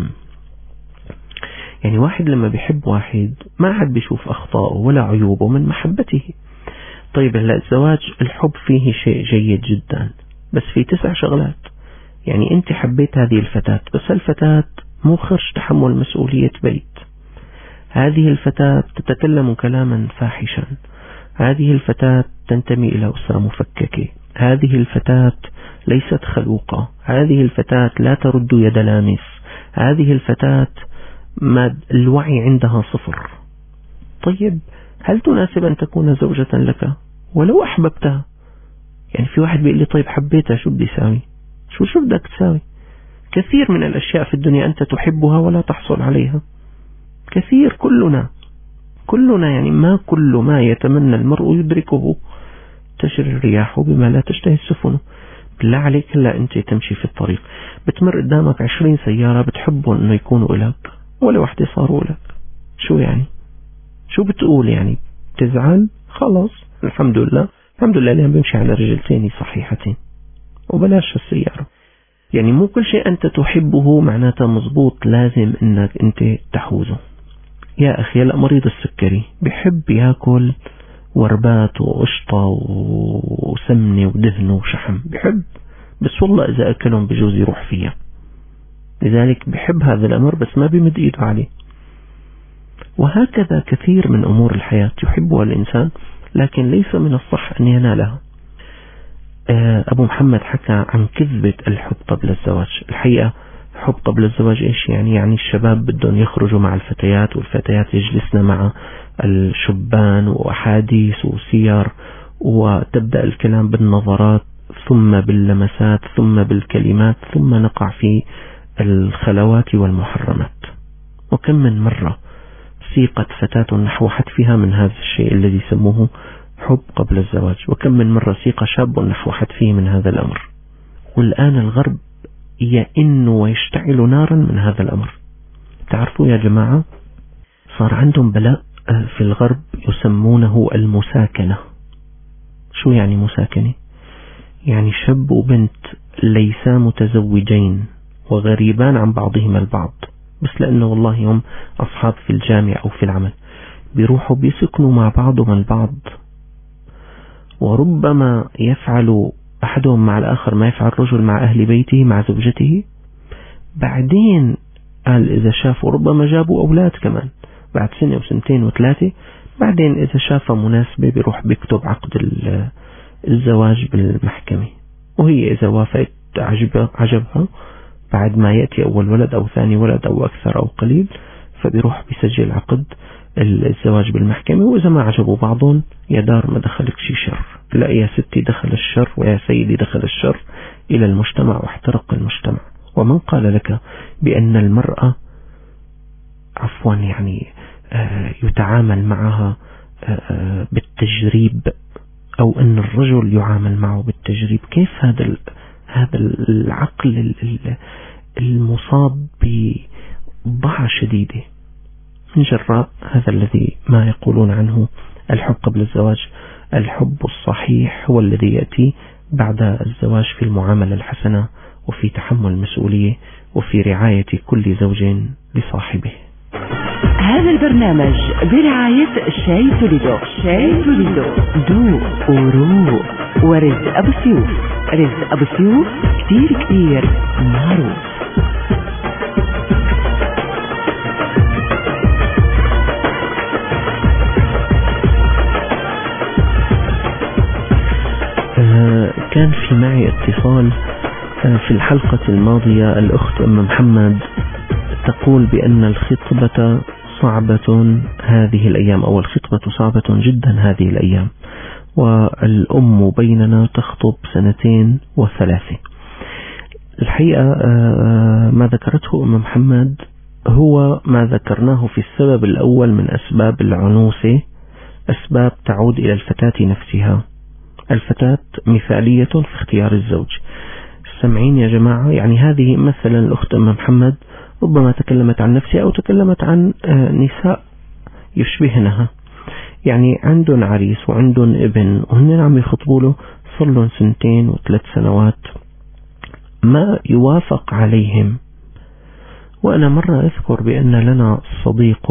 يعني واحد لما بيحب واحد ما عاد بيشوف أخطاءه ولا عيوبه من محبته. طيب هلا الزواج الحب فيه شيء جيد جدا، بس في 9 شغلات. يعني أنت حبيت هذه الفتاة، بس الفتاة مو خرج تحمل مسؤولية بيت. هذه الفتاة تتكلم كلاما فاحشا. هذه الفتاة تنتمي إلى أسرة مفككة. هذه الفتاة ليست خلوقة. هذه الفتاة لا ترد يد لامس. هذه الفتاة الوعي عندها 0. طيب هل تناسب أن تكون زوجة لك ولو أحببتها؟ يعني في واحد بيقول لي طيب حبيتها شو بدي أساوي؟ شو بدك تساوي؟ كثير من الأشياء في الدنيا أنت تحبها ولا تحصل عليها. كثير. كلنا يعني ما كل ما يتمنى المرء يدركه. تجري الرياح بما لا تشتهي السفن. بالله عليك هلا أنت تمشي في الطريق بتمر قدامك 20 سيارة بتحبهم أنه يكونوا لك، ولا واحدة صاروا لك. شو يعني؟ شو بتقول يعني؟ تزعل؟ خلاص الحمد لله اللي بيمشي على رجلتين صحيحتين وبلاش السيارة. يعني مو كل شيء أنت تحبه معناته مزبوط لازم أنك أنت تحوزه. يا أخي لا، مريض السكري بيحب يأكل وربات وقشطة وسمنة ودهن وشحم، بيحب، بس والله إذا أكلهم بجوز يروح فيها. لذلك بيحب هذا الأمر بس ما بيمد إيده عليه. وهكذا كثير من أمور الحياة يحبها الإنسان لكن ليس من الصح أن ينالها. أبو محمد حكى عن كذبة الحب قبل الزواج. الحقيقة حب قبل الزواج إيش يعني الشباب بدهم يخرجوا مع الفتيات والفتيات يجلسن مع الشبان وأحاديث وسير، وتبدأ الكلام بالنظرات ثم باللمسات ثم بالكلمات ثم نقع في الخلوات والمحرمات. وكم من مرة سيقت فتاة نحو حتفها من هذا الشيء الذي سموه حب قبل الزواج، وكم من مرة سيق شاب نحو حتفه من هذا الأمر. والآن الغرب يئن ويشتعل نارا من هذا الأمر. تعرفوا يا جماعة صار عندهم بلاء في الغرب يسمونه المساكنة. شو يعني مساكنة؟ يعني شاب وبنت ليسا متزوجين وغريبان عن بعضهما البعض، بس لأنه والله هم أصحاب في الجامعة أو في العمل، بيروحوا بيسكنوا مع بعضهم البعض، وربما يفعل أحدهم مع الآخر ما يفعل الرجل مع أهل بيته مع زوجته. بعدين قال إذا شافوا ربما جابوا أولاد كمان بعد سنة وسنتين وثلاثة، بعدين إذا شاف مناسبة بيروح بيكتب عقد الزواج بالمحكمة، وهي إذا وافقت عجبها بعد ما يأتي أول ولد أو ثاني ولد أو أكثر أو قليل، فبيروح بيسجل عقد الزواج بالمحكمة، وإذا ما عجبوا بعضهم يا دار ما دخلك شي شر، لا يا ستي دخل الشر ويا سيدي دخل الشر إلى المجتمع واحترق المجتمع. ومن قال لك بأن المرأة عفوا يعني يتعامل معها بالتجريب، أو أن الرجل يعامل معه بالتجريب؟ كيف هذا العقل المصاب بضعة شديدة من جراء هذا الذي ما يقولون عنه الحب قبل الزواج. الحب الصحيح هو الذي يأتي بعد الزواج في المعاملة الحسنة، وفي تحمل المسؤولية، وفي رعاية كل زوج لصاحبه. هذا البرنامج برعاية شاي توليدو. شاي توليدو ذوق وروق ورزق أبو سيوف. رزق أبو سيوف كتير معروف. كان في معي اتصال في الحلقة الماضية، الأخت أم محمد تقول بأن الخطبة صعبة هذه الأيام، أو الخطبة صعبة جدا هذه الأيام، والأم بيننا تخطب 2 و3. الحقيقة ما ذكرته أم محمد هو ما ذكرناه في السبب الأول من أسباب العنوسة، أسباب تعود إلى الفتاة نفسها. الفتاة مثالية في اختيار الزوج. سمعين يا جماعة، يعني هذه مثلا الأخت أم محمد ربما تكلمت عن نفسها أو تكلمت عن نساء يشبهنها، يعني عندهم عريس وعندهم ابن وهن عم يخطبوا له صار لهم 2 و3 سنوات ما يوافق عليهم. وأنا مرة أذكر بأن لنا صديق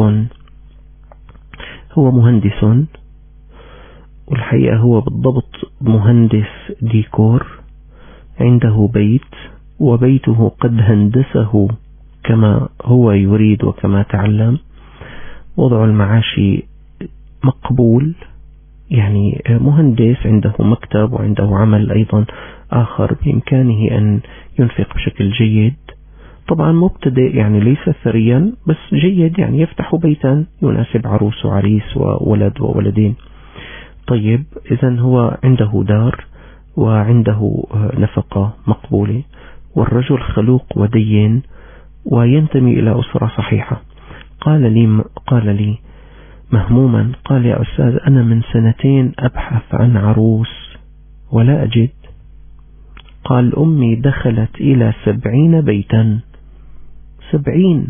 هو مهندس، والحقيقة هو بالضبط مهندس ديكور، عنده بيت وبيته قد هندسه كما هو يريد وكما تعلم، وضع المعاشي مقبول، يعني مهندس عنده مكتب وعنده عمل أيضا آخر بإمكانه أن ينفق بشكل جيد. طبعا مبتدئ يعني ليس ثريا بس جيد، يعني يفتح بيتا يناسب عروس وعريس وولد وولدين. طيب إذن هو عنده دار وعنده نفقة مقبولة، والرجل خلوق ودين وينتمي إلى أسرة صحيحة. قال لي مهموما، قال يا أستاذ أنا من 2 أبحث عن عروس ولا أجد. قال أمي دخلت إلى 70 بيتا، 70.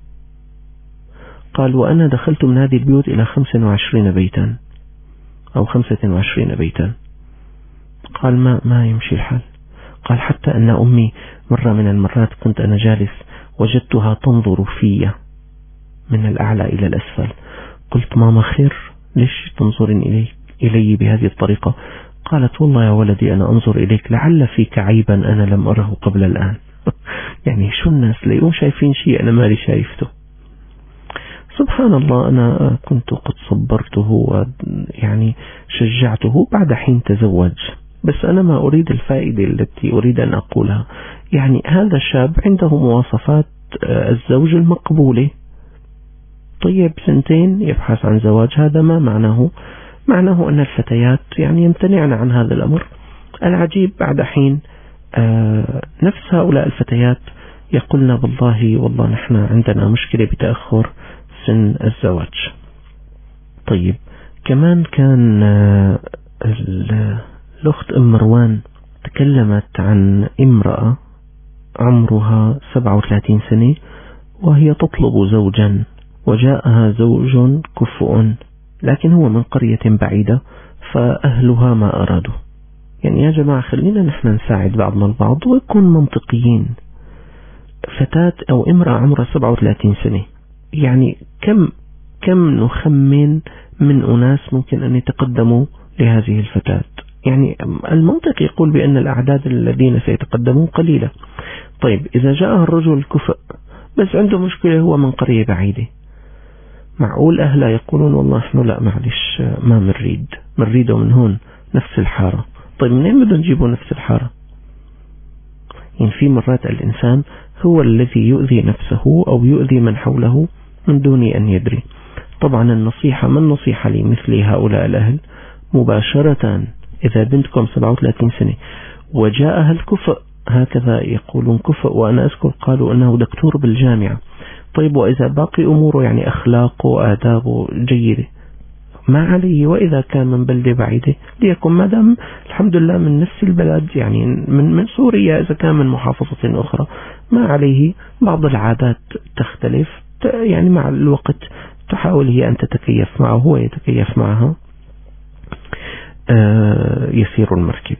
قال وأنا دخلت من هذه البيوت إلى 25 بيتا أو 25 بيتا. قال ما يمشي الحال. قال حتى أن أمي مرة من المرات كنت أنا جالس وجدتها تنظر في من الأعلى إلى الأسفل. قلت ماما خير، ليش تنظرين إلي بهذه الطريقة؟ قالت والله يا ولدي أنا أنظر إليك لعل فيك عيبا أنا لم أره قبل الآن. يعني شو الناس ليهم شايفين شيء أنا مالي شايفته. سبحان الله، أنا كنت قد صبرته ويعني شجعته، بعد حين تزوج. بس أنا ما أريد الفائدة التي أريد أن أقولها، يعني هذا الشاب عنده مواصفات الزوج المقبولة. طيب 2 يبحث عن زواج، هذا ما معناه أن الفتيات يعني يمتنعن عن هذا الأمر. العجيب بعد حين نفس هؤلاء الفتيات يقولن والله نحن عندنا مشكلة بتأخر سن الزواج. طيب كمان كان الأخت أم مروان تكلمت عن امرأة عمرها 37 سنة وهي تطلب زوجا، وجاءها زوج كفؤ لكن هو من قرية بعيدة فأهلها ما أرادوا. يعني يا جماعة خلينا نحن نساعد بعضنا البعض ونكون منطقيين. فتاة أو امرأة عمرها 37 سنة، يعني كم نخمن من أناس ممكن أن يتقدموا لهذه الفتاة؟ يعني المنطق يقول بأن الأعداد الذين سيتقدمون قليلة. طيب إذا جاء الرجل كفء بس عنده مشكلة، هو من قرية بعيدة، معقول أهلا يقولون والله إحنا لا معلش ما منريده من هون نفس الحارة؟ طيب منين بدهم نجيبوا نفس الحارة؟ يعني في مرات الإنسان هو الذي يؤذي نفسه أو يؤذي من حوله من دون أن يدري. طبعا النصيحة، ما النصيحة لمثل هؤلاء الأهل؟ مباشرة إذا بنتكم 37 سنة وجاءها الكفء، هكذا يقولون كفء، وأنا أذكر قالوا أنه دكتور بالجامعة. طيب وإذا باقي أموره يعني أخلاقه وآدابه جيدة ما عليه، وإذا كان من بلدة بعيدة ليكن ما دام الحمد لله من نفس البلد، يعني من سوريا، إذا كان من محافظة أخرى ما عليه. بعض العادات تختلف، يعني مع الوقت تحاول هي أن تتكيف معه، هو يتكيف معها، يسير المركب.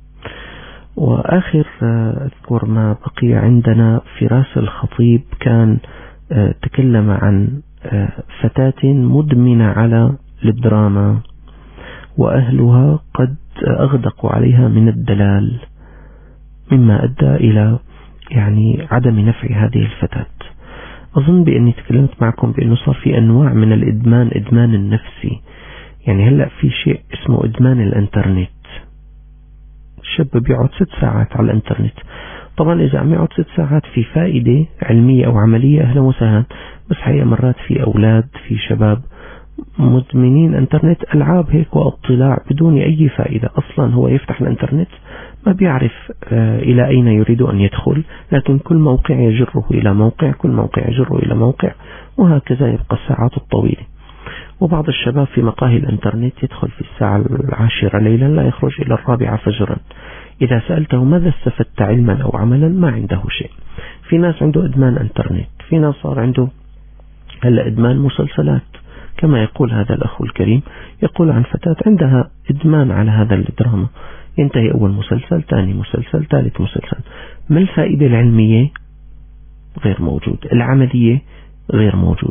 وآخر أذكر ما بقي عندنا فراس الخطيب كان تكلم عن فتاة مدمنة على الدراما وأهلها قد أغدقوا عليها من الدلال، مما أدى إلى يعني عدم نفع هذه الفتاة. أظن بأني تكلمت معكم بأنه صار في أنواع من الإدمان، إدمان النفسي. يعني هلأ في شيء اسمه إدمان الإنترنت. الشاب بيقعد 6 ساعات على الإنترنت. طبعا إذا عم يقعد 6 ساعات في فائدة علمية أو عملية أهلا وسهلا، بس حقيقة مرات في أولاد، في شباب مدمنين انترنت، ألعاب هيك واطلاع بدون أي فائدة. أصلا هو يفتح الانترنت ما بيعرف إلى أين يريد أن يدخل، لكن كل موقع يجره إلى موقع، كل موقع يجره إلى موقع، وهكذا يبقى الساعات الطويلة. وبعض الشباب في مقاهي الانترنت يدخل في الساعة 10 ليلا لا يخرج إلى 4 فجرا. إذا سألته ماذا استفدت علما أو عملا ما عنده شيء. في ناس عنده إدمان انترنت، في ناس صار عنده هلا إدمان مسلسلات، كما يقول هذا الأخ الكريم، يقول عن فتاة عندها إدمان على هذا الدراما، ينتهي أول مسلسل، ثاني مسلسل، ثالث مسلسل. ما الفائدة العلمية؟ غير موجود. العملية غير موجود.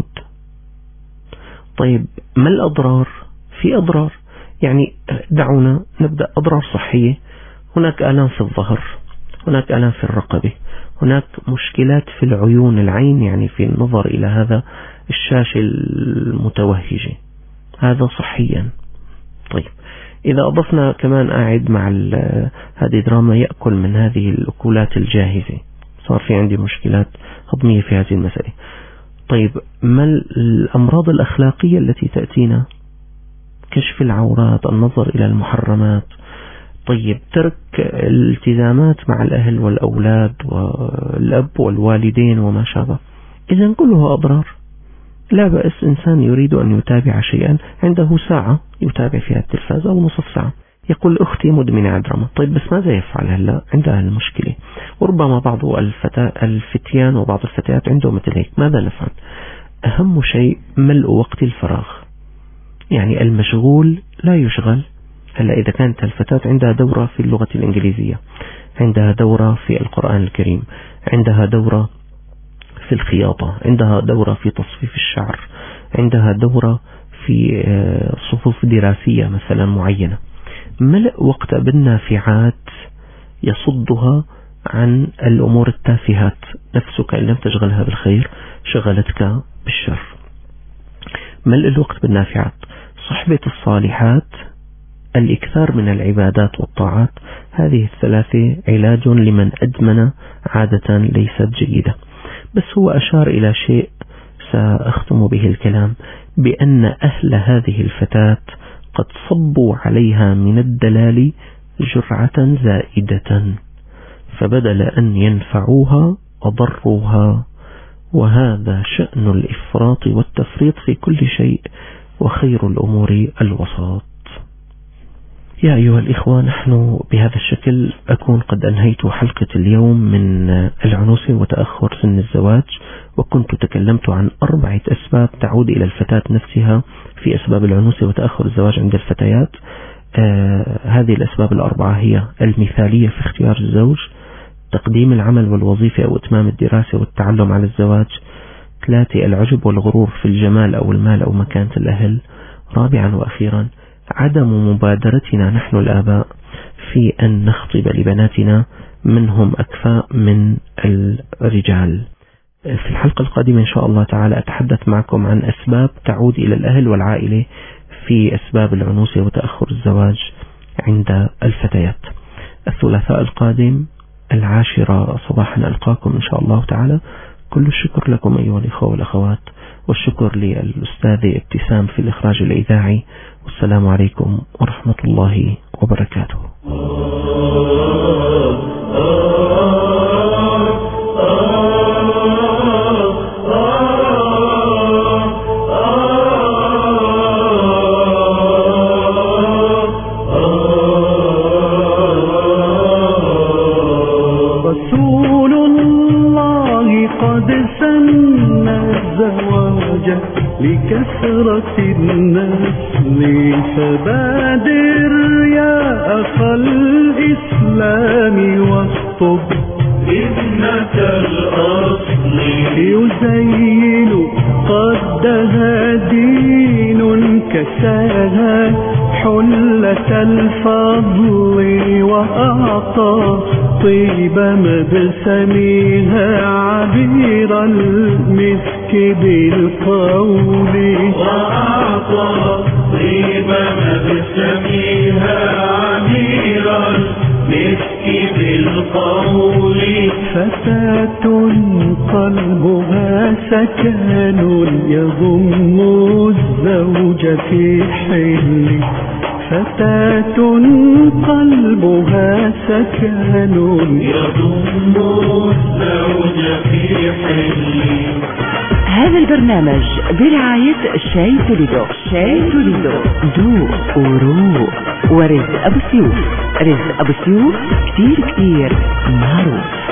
طيب ما الأضرار؟ في أضرار، يعني دعونا نبدأ. أضرار صحية، هناك آلام في الظهر، هناك آلام في الرقبة، هناك مشكلات في العيون، العين يعني في النظر إلى هذا الشاشة المتوهجة، هذا صحيا. طيب إذا أضفنا كمان قاعد مع هذه دراما يأكل من هذه الأكلات الجاهزة، صار في عندي مشكلات هضمية في هذه المسألة. طيب ما الأمراض الأخلاقية التي تأتينا؟ كشف العورات، النظر إلى المحرمات. طيب ترك الالتزامات مع الأهل والأولاد والأب والوالدين وما شابه. إذن كلها أضرار. لا بأس إنسان يريد أن يتابع شيئا، عنده ساعة يتابع فيها التلفاز أو نصف ساعة، يقول أختي مدمنة على دراما. طيب بس ماذا يفعل هلا؟ عندها المشكلة. وربما بعض الفتيان وبعض الفتيات عندهم مثل هيك. ماذا نفعل؟ أهم شيء ملء وقت الفراغ، يعني المشغول لا يشغل. هلا إذا كانت الفتاة عندها دورة في اللغة الإنجليزية، عندها دورة في القرآن الكريم، عندها دورة في الخياطة، عندها دورة في تصفيف الشعر، عندها دورة في صفوف دراسية مثلا معينة، ملء وقت بالنافعات يصدها عن الأمور التافهات. نفسك إن لم تشغلها بالخير شغلتك بالشر. ملء الوقت بالنافعات، صحبة الصالحات، الإكثار من العبادات والطاعات. هذه الثلاثة علاج لمن أدمن عادة ليست جيدة. بس هو أشار إلى شيء سأختم به الكلام، بأن أهل هذه الفتاة قد صبوا عليها من الدلال جرعة زائدة، فبدل أن ينفعوها أضروها، وهذا شأن الإفراط والتفريط في كل شيء، وخير الأمور الوسط. يا أيها الإخوة، نحن بهذا الشكل أكون قد أنهيت حلقة اليوم من العنوسة وتأخر سن الزواج، وكنت تكلمت عن 4 أسباب تعود إلى الفتاة نفسها في أسباب العنوسة وتأخر الزواج عند الفتيات. هذه الأسباب ال4 هي المثالية في اختيار الزوج، تقديم العمل والوظيفة أو إتمام الدراسة والتعلم على الزواج. 3 العجب والغرور في الجمال أو المال أو مكانة الأهل. 4 وأخيرا عدم مبادرتنا نحن الآباء في أن نخطب لبناتنا منهم أكفاء من الرجال. في الحلقة القادمة إن شاء الله تعالى أتحدث معكم عن أسباب تعود إلى الأهل والعائلة في أسباب العنوسة وتأخر الزواج عند الفتيات. الثلاثاء القادم 10 صباحا ألقاكم إن شاء الله تعالى. كل الشكر لكم أيها الإخوة والأخوات، والشكر للأستاذة ابتسام في الإخراج الإذاعي، والسلام عليكم ورحمة الله وبركاته. رسول الله قد سن الزواج لكثرة النسل، فبادر يا أخا الإسلام واخطب ابنة الأصل، يزين قدها دين كساها حلة الفضل، وأعطى طيب مبسمها عبير المسك بالقول، وأعطى طيب مبسمها عبير المسك بالقول. فتاة قلبها سكن يضم الزوج في حل، فتاة قلبها سكن يضم الزوج في حل. هذا البرنامج برعاية شاي توليدو. شاي توليدو ذوق وروق. ورزق أبو سيوف. رزق أبو سيوف كتير معروف.